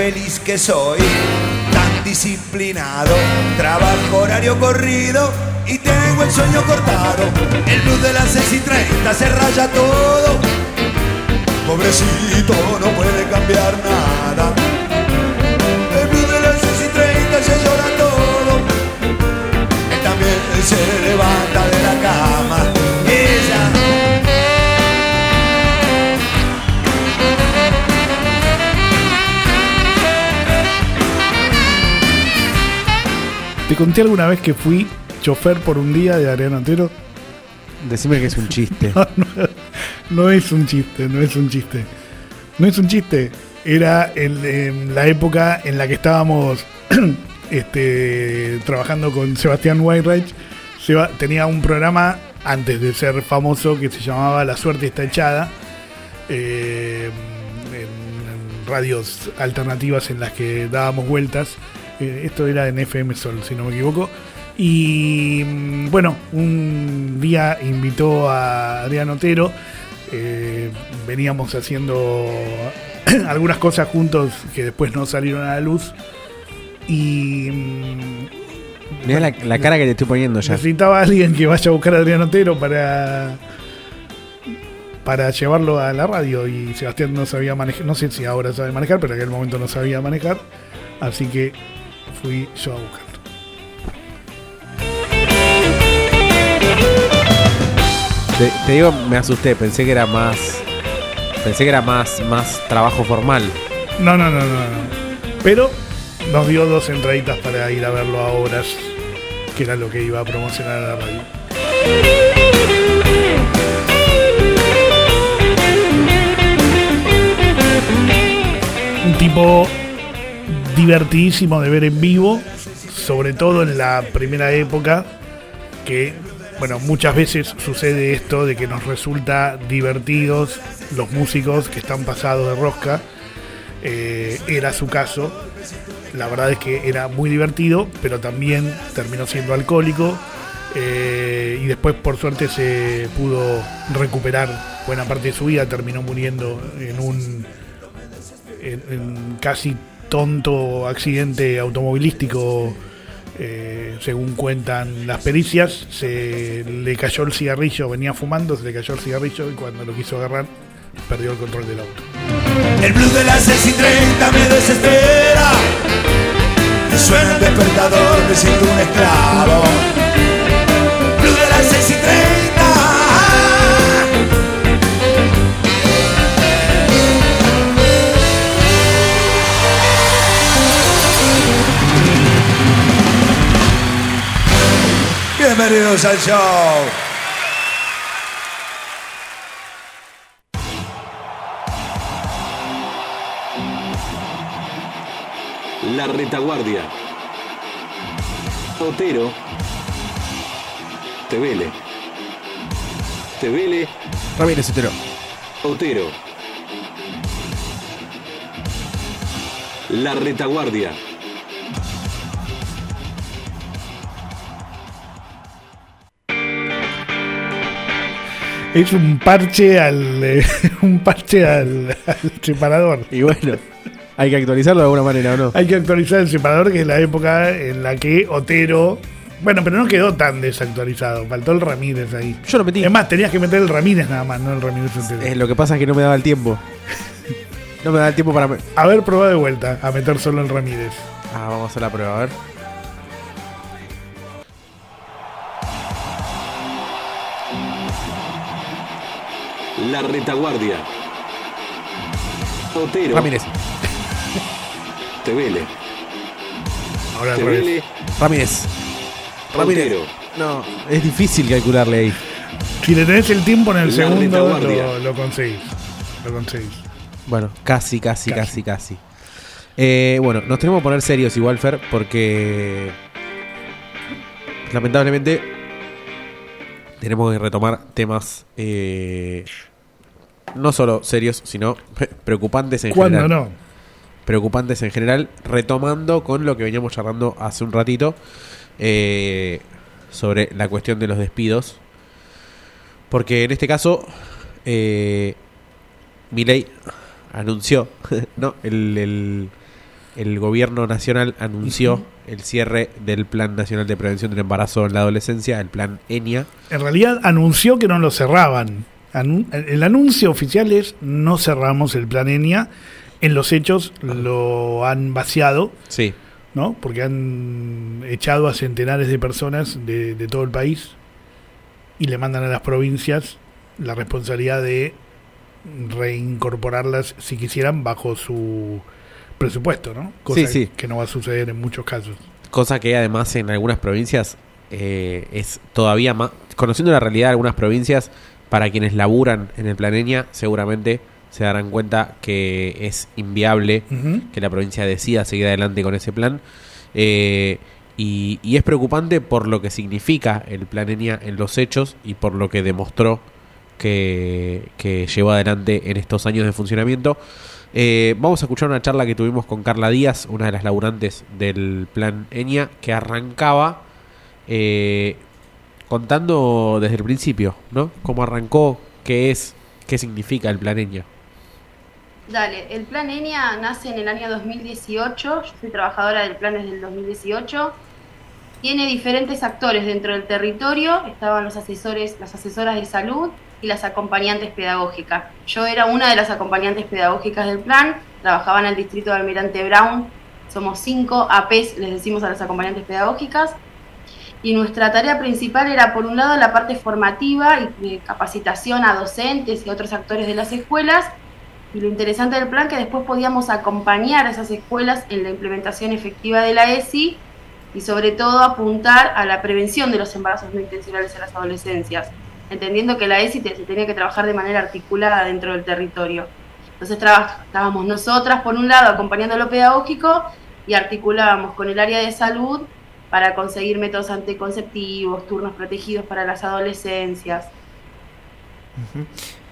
feliz que soy, tan disciplinado, trabajo horario corrido y tengo el sueño cortado. El blues de las seis y treinta se raya todo. Pobrecito, no puede cambiar nada. El blues de las seis y treinta se llora todo. Él también se levanta de la cama. Ella ¿Te conté alguna vez que fui chofer por un día de Adrián Otero? Decime que es un chiste. No, no, no es un chiste, no es un chiste. No es un chiste. Era en, en la época en la que estábamos este, trabajando con Sebastián Weinreich. Seba, tenía un programa antes de ser famoso que se llamaba La Suerte Está Echada. Eh, en, en radios alternativas en las que dábamos vueltas. Eh, esto era en F M Sol, si no me equivoco. Y bueno, un día invitó a Adrián Otero. Eh, veníamos haciendo algunas cosas juntos que después no salieron a la luz. Y mirá la, la cara que te estoy poniendo ya. Necesitaba a alguien que vaya a buscar a Adrián Otero para para llevarlo a la radio. Y Sebastián no sabía manejar, no sé si ahora sabe manejar, pero en aquel momento no sabía manejar. Así que fui yo a buscarlo. Te, te digo, me asusté, pensé que era más. Pensé que era más, más trabajo formal. No, no, no, no, no. Pero nos dio dos entraditas para ir a verlo a horas, que era lo que iba a promocionar a la radio. Un tipo divertidísimo de ver en vivo, sobre todo en la primera época, que, bueno, muchas veces sucede esto de que nos resulta divertidos los músicos que están pasados de rosca. Eh, era su caso. La verdad es que era muy divertido, pero también terminó siendo alcohólico. Eh, y después, por suerte, se pudo recuperar buena parte de su vida. Terminó muriendo en un en, en casi tonto accidente automovilístico, eh, según cuentan las pericias. Se le cayó el cigarrillo, venía fumando, se le cayó el cigarrillo y cuando lo quiso agarrar perdió el control del auto. El blues de las seis y treinta me desespera. Suena el despertador, me siento un esclavo. Blues de las seis y treinta. Bienvenidos al show. La retaguardia. Otero. Tevele. Tevele. Ramírez Otero. Otero. La retaguardia. Es un parche al eh, un parche al, al separador. Y bueno, hay que actualizarlo de alguna manera, ¿o no? Hay que actualizar el separador, que es la época en la que Otero... Bueno, pero no quedó tan desactualizado. Faltó el Ramírez ahí. Yo lo metí. Es más, tenías que meter el Ramírez nada más, no el Ramírez Otero. Eh, lo que pasa es que no me daba el tiempo. No me daba el tiempo para... me- A ver, probá de vuelta a meter solo el Ramírez. Ah, vamos a hacer la prueba, a ver. La retaguardia. Otero. Ramírez. Tevele. Ahora al revés. Tevele. Ramírez. Ramírez. Otero. No, es difícil calcularle ahí. Si le tenés el tiempo en el La segundo, retaguardia. lo, lo conseguís. Lo conseguís. Bueno, casi, casi, Casi. casi, casi. Eh, bueno, nos tenemos que poner serios igual, Fer, porque lamentablemente tenemos que retomar temas eh, no solo serios, sino preocupantes en ¿Cuándo general. no? Preocupantes en general, retomando con lo que veníamos charlando hace un ratito eh, sobre la cuestión de los despidos. Porque en este caso, eh, Milei anunció, ¿no? El, el, el gobierno nacional anunció uh-huh. el cierre del Plan Nacional de Prevención del Embarazo en la Adolescencia, el Plan ENIA. En realidad anunció que no lo cerraban. Anu- el anuncio oficial es: no cerramos el Plan ENIA. En los hechos lo han vaciado, sí, ¿no? Porque han echado a centenares de personas de, de todo el país y le mandan a las provincias la responsabilidad de reincorporarlas, si quisieran, bajo su presupuesto, ¿no? Cosa sí, sí. que no va a suceder en muchos casos. Cosa que además en algunas provincias eh, es todavía más... Conociendo la realidad de algunas provincias, para quienes laburan en el Plan ENIA, seguramente se darán cuenta que es inviable uh-huh. que la provincia decida seguir adelante con ese plan. Eh, y, y es preocupante por lo que significa el Plan ENIA en los hechos y por lo que demostró que, que llevó adelante en estos años de funcionamiento. Eh, vamos a escuchar una charla que tuvimos con Carla Díaz, una de las laburantes del Plan ENIA, que arrancaba eh, contando desde el principio, ¿no? Cómo arrancó, qué es, qué significa el Plan ENIA. Dale, el Plan ENIA nace en el año dos mil dieciocho, yo soy trabajadora del plan desde el dos mil dieciocho. Tiene diferentes actores dentro del territorio, estaban los asesores, las asesoras de salud y las acompañantes pedagógicas. Yo era una de las acompañantes pedagógicas del plan, trabajaba en el distrito de Almirante Brown, somos cinco A Pes, les decimos a las acompañantes pedagógicas, y nuestra tarea principal era, por un lado, la parte formativa y de capacitación a docentes y otros actores de las escuelas, y lo interesante del plan que después podíamos acompañar a esas escuelas en la implementación efectiva de la E S I y sobre todo apuntar a la prevención de los embarazos no intencionales en las adolescencias, entendiendo que la E S I te, se tenía que trabajar de manera articulada dentro del territorio. Entonces trabajábamos nosotras, por un lado, acompañando lo pedagógico y articulábamos con el área de salud para conseguir métodos anticonceptivos, turnos protegidos para las adolescencias. Uh-huh.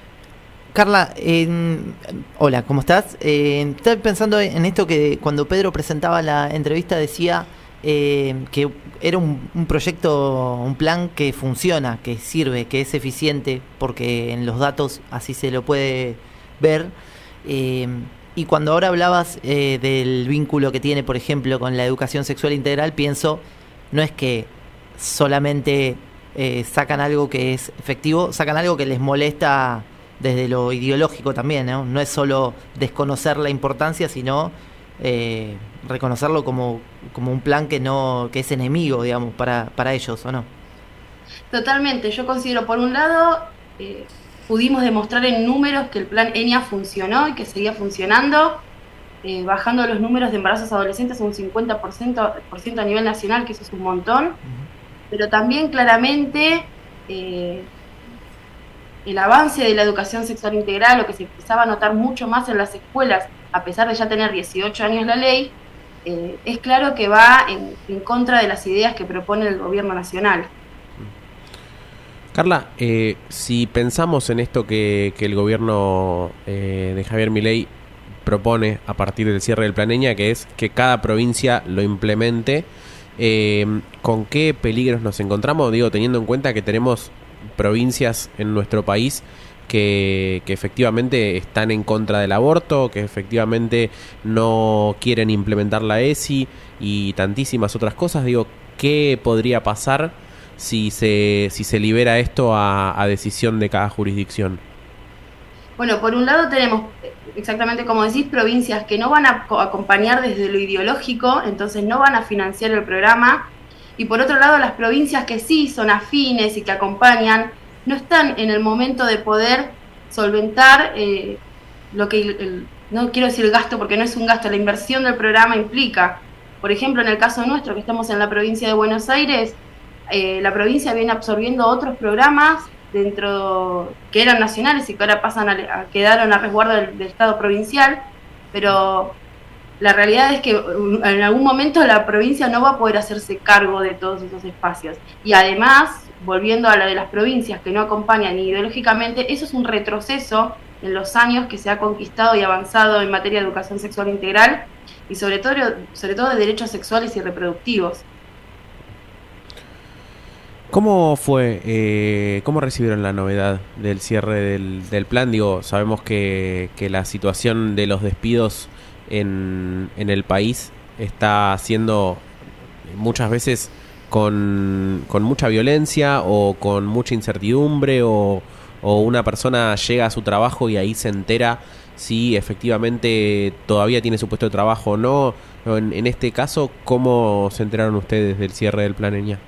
Carla, eh, hola, ¿cómo estás? Eh, estaba pensando en esto que cuando Pedro presentaba la entrevista decía eh, que era un, un proyecto, un plan que funciona, que sirve, que es eficiente, porque en los datos así se lo puede ver. Eh, y cuando ahora hablabas eh, del vínculo que tiene, por ejemplo, con la educación sexual integral, pienso, no es que solamente eh, sacan algo que es efectivo, sacan algo que les molesta desde lo ideológico también, ¿no? No es solo desconocer la importancia, sino eh, reconocerlo como, como un plan que no que es enemigo, digamos, para, para ellos, ¿o no? Totalmente. Yo considero, por un lado, eh, pudimos demostrar en números que el plan ENIA funcionó y que seguía funcionando, eh, bajando los números de embarazos adolescentes a un cincuenta por ciento, por ciento a nivel nacional, que eso es un montón, uh-huh. Pero también claramente... Eh, el avance de la educación sexual integral, lo que se empezaba a notar mucho más en las escuelas, a pesar de ya tener dieciocho años la ley, eh, es claro que va en, en contra de las ideas que propone el gobierno nacional. Carla, eh, si pensamos en esto que, que el gobierno eh, de Javier Milei propone a partir del cierre del Plan ENIA, que es que cada provincia lo implemente, eh, ¿con qué peligros nos encontramos? Digo, teniendo en cuenta que tenemos provincias en nuestro país que, que efectivamente están en contra del aborto, que efectivamente no quieren implementar la E S I y tantísimas otras cosas. Digo, ¿qué podría pasar si se, si se libera esto a, a decisión de cada jurisdicción? Bueno, por un lado tenemos, exactamente como decís, provincias que no van a acompañar desde lo ideológico, entonces no van a financiar el programa. Y por otro lado, las provincias que sí son afines y que acompañan, no están en el momento de poder solventar eh, lo que, el, el, no quiero decir el gasto porque no es un gasto, la inversión del programa implica. Por ejemplo, en el caso nuestro, que estamos en la provincia de Buenos Aires, eh, la provincia viene absorbiendo otros programas dentro que eran nacionales y que ahora pasan a, a quedaron a resguardo del, del Estado provincial, pero... La realidad es que en algún momento la provincia no va a poder hacerse cargo de todos esos espacios. Y además, volviendo a la de las provincias que no acompañan ideológicamente, eso es un retroceso en los años que se ha conquistado y avanzado en materia de educación sexual integral y sobre todo, sobre todo de derechos sexuales y reproductivos. ¿Cómo fue, eh, cómo recibieron la novedad del cierre del, del plan? Digo, sabemos que, que la situación de los despidos en, en el país está haciendo muchas veces con, con mucha violencia o con mucha incertidumbre, o, o una persona llega a su trabajo y ahí se entera si efectivamente todavía tiene su puesto de trabajo o no. En, en este caso, ¿cómo se enteraron ustedes del cierre del Plan Enia?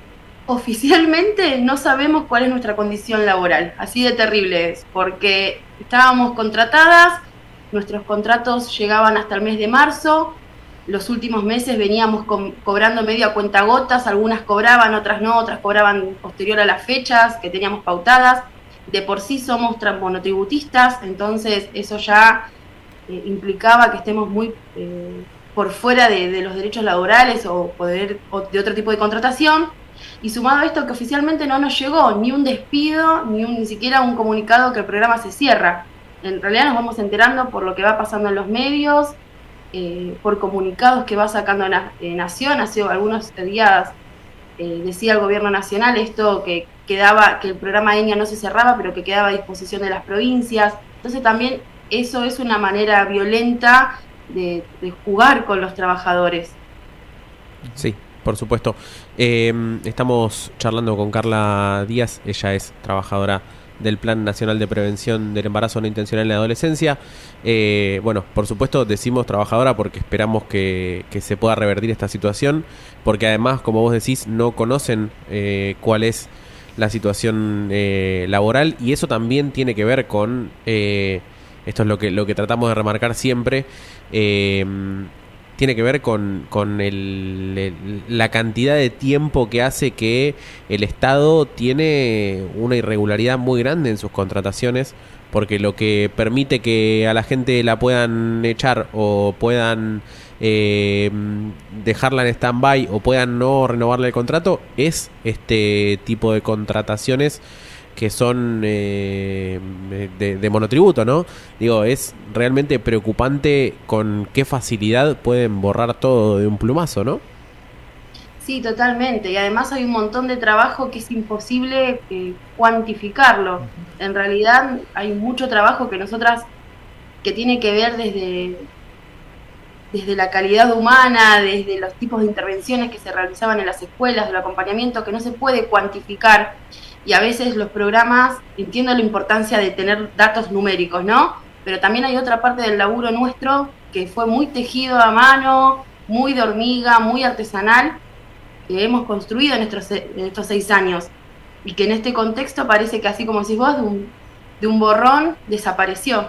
Oficialmente no sabemos cuál es nuestra condición laboral, así de terrible es, porque estábamos contratadas, nuestros contratos llegaban hasta el mes de marzo, los últimos meses veníamos co- cobrando medio a cuentagotas, algunas cobraban, otras no, otras cobraban posterior a las fechas que teníamos pautadas. De por sí somos monotributistas, entonces eso ya eh, implicaba que estemos muy eh, por fuera de, de los derechos laborales o, poder, o de otro tipo de contratación. Y sumado a esto que oficialmente no nos llegó ni un despido, ni, un, ni siquiera un comunicado que el programa se cierra. En realidad nos vamos enterando por lo que va pasando en los medios, eh, por comunicados que va sacando na, eh, Nación. Hace algunos días eh, decía el gobierno nacional esto, que quedaba, que el programa Enia no se cerraba, pero que quedaba a disposición de las provincias. Entonces también eso es una manera violenta de, de jugar con los trabajadores. Sí, por supuesto. Eh, estamos charlando con Carla Díaz, ella es trabajadora del Plan Nacional de Prevención del Embarazo No Intencional en la Adolescencia. Eh, bueno, por supuesto decimos trabajadora porque esperamos que, que se pueda revertir esta situación, porque además, como vos decís, no conocen eh, cuál es la situación eh, laboral, y eso también tiene que ver con, eh, esto es lo que, lo que tratamos de remarcar siempre, eh, tiene que ver con, con el, el, la cantidad de tiempo que hace que el Estado tiene una irregularidad muy grande en sus contrataciones, porque lo que permite que a la gente la puedan echar o puedan eh, dejarla en stand-by o puedan no renovarle el contrato es este tipo de contrataciones que son eh, de, de monotributo, ¿no? Digo, es realmente preocupante con qué facilidad pueden borrar todo de un plumazo, ¿no? Sí, totalmente. Y además hay un montón de trabajo que es imposible eh, cuantificarlo. En realidad hay mucho trabajo que nosotras, que tiene que ver desde, desde la calidad humana, desde los tipos de intervenciones que se realizaban en las escuelas, del acompañamiento, que no se puede cuantificar. Y a veces los programas, entiendo la importancia de tener datos numéricos, ¿no? Pero también hay otra parte del laburo nuestro que fue muy tejido a mano, muy de hormiga, muy artesanal, que hemos construido en estos, en estos seis años. Y que en este contexto parece que, así como decís vos, de un, de un borrón desapareció.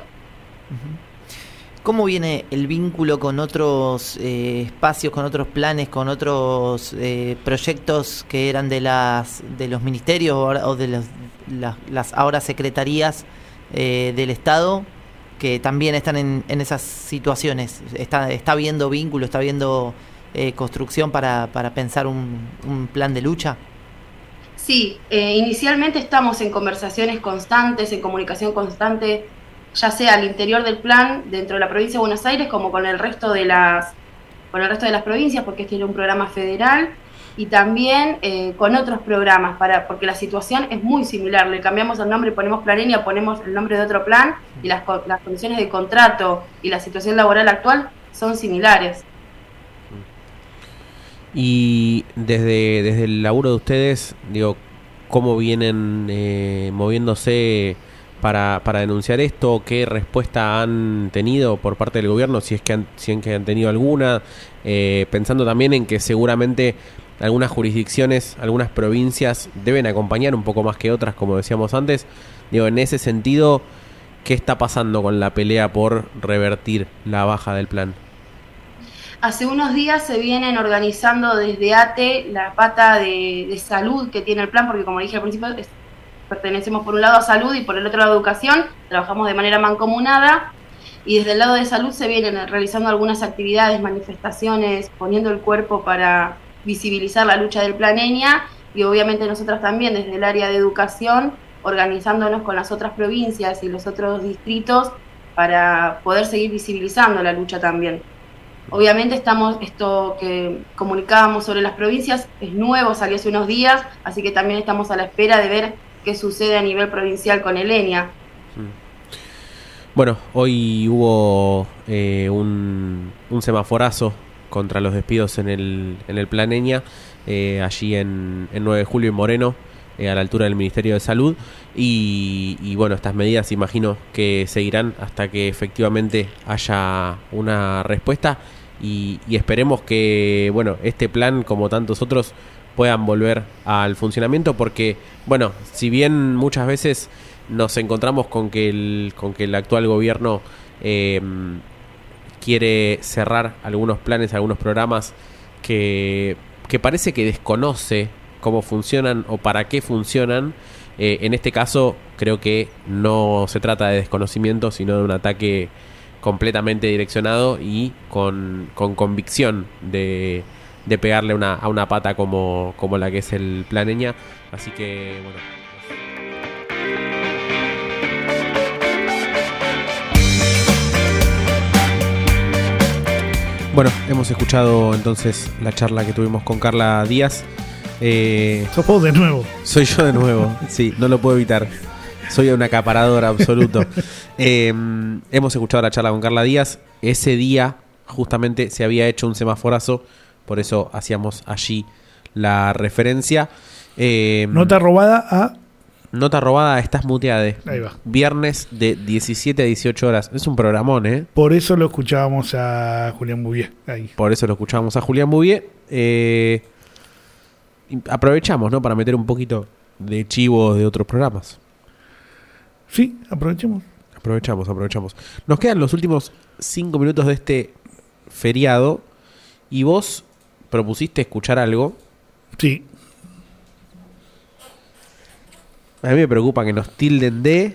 ¿Cómo viene el vínculo con otros eh, espacios, con otros planes, con otros eh, proyectos que eran de las de los ministerios o de los, las, las ahora secretarías eh, del Estado, que también están en, en esas situaciones? ¿Está, está habiendo vínculo, está habiendo eh, construcción para, para pensar un, un plan de lucha? Sí, eh, inicialmente estamos en conversaciones constantes, en comunicación constante, ya sea al interior del plan, dentro de la provincia de Buenos Aires, como con el resto de las, con el resto de las provincias, porque este es un programa federal, y también eh, con otros programas, para, porque la situación es muy similar. Le cambiamos el nombre, ponemos Plan Enia, ponemos el nombre de otro plan, y las, las condiciones de contrato y la situación laboral actual son similares. Y desde, desde el laburo de ustedes, digo, ¿cómo vienen eh, moviéndose para, para denunciar esto? ¿Qué respuesta han tenido por parte del gobierno, si es que han, si es que han tenido alguna? Eh, pensando también en que seguramente algunas jurisdicciones, algunas provincias deben acompañar un poco más que otras, como decíamos antes. Digo, en ese sentido, ¿qué está pasando con la pelea por revertir la baja del plan? Hace unos días se vienen organizando desde A T E la pata de, de salud que tiene el plan, porque como dije al principio, es, pertenecemos por un lado a salud y por el otro lado a educación, trabajamos de manera mancomunada, y desde el lado de salud se vienen realizando algunas actividades, manifestaciones, poniendo el cuerpo para visibilizar la lucha del Plan Enia, y obviamente nosotras también desde el área de educación, organizándonos con las otras provincias y los otros distritos para poder seguir visibilizando la lucha también. Obviamente estamos, esto que comunicábamos sobre las provincias es nuevo, salió hace unos días, así que también estamos a la espera de ver qué sucede a nivel provincial con el Enia. Bueno, hoy hubo eh, un, un semaforazo contra los despidos en el, en el Plan Enia, eh, allí en, en nueve de julio y Moreno, eh, a la altura del Ministerio de Salud. Y, y bueno, estas medidas imagino que seguirán hasta que efectivamente haya una respuesta. Y, y esperemos que, bueno, este plan, como tantos otros, puedan volver al funcionamiento, porque, bueno, si bien muchas veces nos encontramos con que el, con que el actual gobierno eh, quiere cerrar algunos planes, algunos programas que, que parece que desconoce cómo funcionan o para qué funcionan, eh, en este caso creo que no se trata de desconocimiento, sino de un ataque completamente direccionado y con, con convicción de, de pegarle una, a una pata como, como la que es el Plan Enia. Así que, bueno. Bueno, hemos escuchado entonces la charla que tuvimos con Carla Díaz. Eh, ¿Sos vos de nuevo? Soy yo de nuevo, sí, no lo puedo evitar. Soy un acaparador absoluto. eh, hemos escuchado la charla con Carla Díaz. Ese día justamente se había hecho un semaforazo, por eso hacíamos allí la referencia. Eh, Nota robada a... Nota robada, estás muteada. Ahí va. Viernes de diecisiete a dieciocho horas. Es un programón, ¿eh? Por eso lo escuchábamos a Julián Bouvier. Ahí. Por eso lo escuchábamos a Julián Bouvier. Eh, aprovechamos, ¿no? Para meter un poquito de chivo de otros programas. Sí, aprovechemos. Aprovechamos, aprovechamos. Nos quedan los últimos cinco minutos de este feriado. Y vos propusiste escuchar algo. Sí. A mí me preocupa que nos tilden de...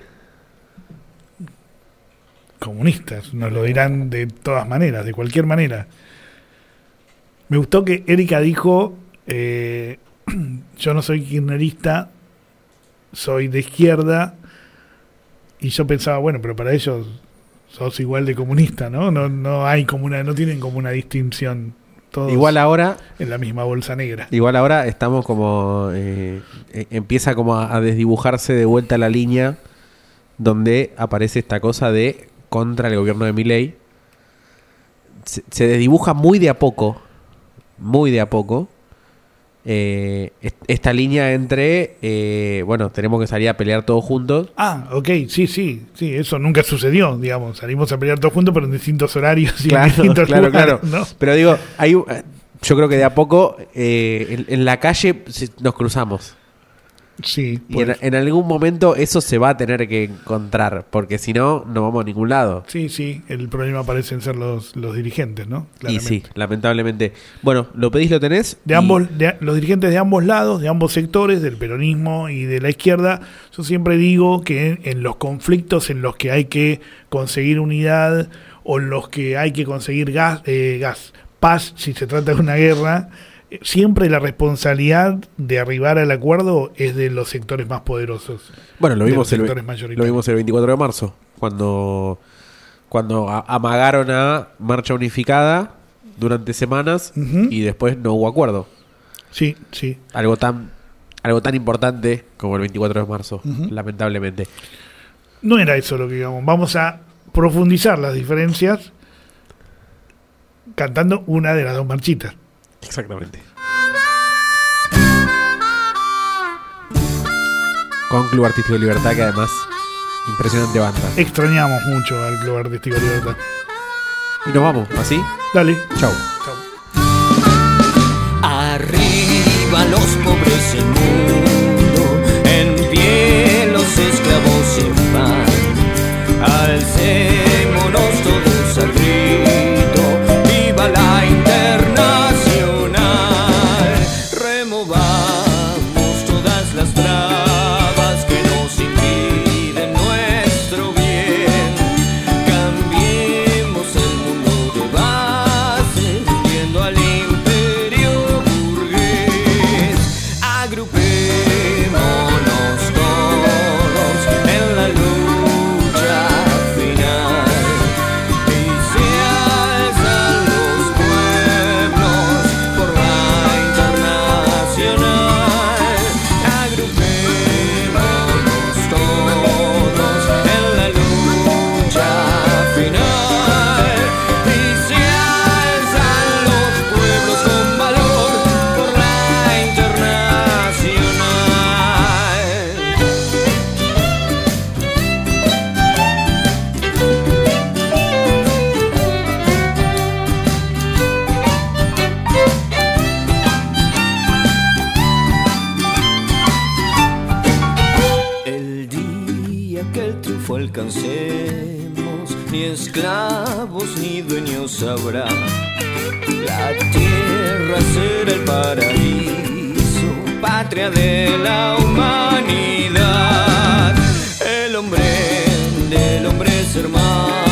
comunistas, nos lo dirán de todas maneras, de cualquier manera. Me gustó que Erika dijo, eh, yo no soy kirchnerista, soy de izquierda, y yo pensaba, bueno, pero para ellos sos igual de comunista, ¿no? No, no hay como una, no tienen como una distinción. Todos igual ahora en la misma bolsa negra. Igual ahora estamos como eh, eh, empieza como a, a desdibujarse de vuelta la línea donde aparece esta cosa de contra el gobierno de Milei. Se, se desdibuja muy de a poco, muy de a poco eh, esta línea entre eh, bueno, tenemos que salir a pelear todos juntos. Ah, ok, sí, sí, sí, eso nunca sucedió, digamos, salimos a pelear todos juntos pero en distintos horarios y claro, en distintos claro, lugares, claro. ¿no? Pero digo, hay, yo creo que de a poco eh, en, en la calle nos cruzamos. Sí. Y en, en algún momento eso se va a tener que encontrar, porque si no, no vamos a ningún lado. Sí, sí, el problema parecen ser los, los dirigentes, ¿no? Claramente. Y sí, lamentablemente. Bueno, ¿lo pedís, lo tenés? De y... ambos, de, los dirigentes de ambos lados, de ambos sectores, del peronismo y de la izquierda, yo siempre digo que en, en los conflictos en los que hay que conseguir unidad o en los que hay que conseguir gas, eh, gas, paz, si se trata de una guerra, siempre la responsabilidad de arribar al acuerdo es de los sectores más poderosos. Bueno, lo vimos, el, lo vimos el veinticuatro de marzo, cuando, cuando a, amagaron a Marcha Unificada durante semanas uh-huh. y después no hubo acuerdo. Sí, sí. Algo tan, algo tan importante como el veinticuatro de marzo, uh-huh. lamentablemente. No era eso lo que íbamos. Vamos a profundizar las diferencias cantando una de las dos marchitas. Exactamente. Con Club Artístico Libertad, que además, impresionante banda. Extrañamos mucho al Club Artístico Libertad. Y nos vamos, ¿así? Dale. Chau. Chau. Arriba los pobres del mundo, en pie los esclavos se van. Alcémonos todos al grito, viva la internacional. Removamos todas las trabas que nos impiden nuestro bien. Cambiemos el mundo de base, viendo al imperio burgués. Agrupemos cansemos, ni esclavos ni dueños habrá. La tierra será el paraíso, patria de la humanidad. El hombre del hombre es hermano.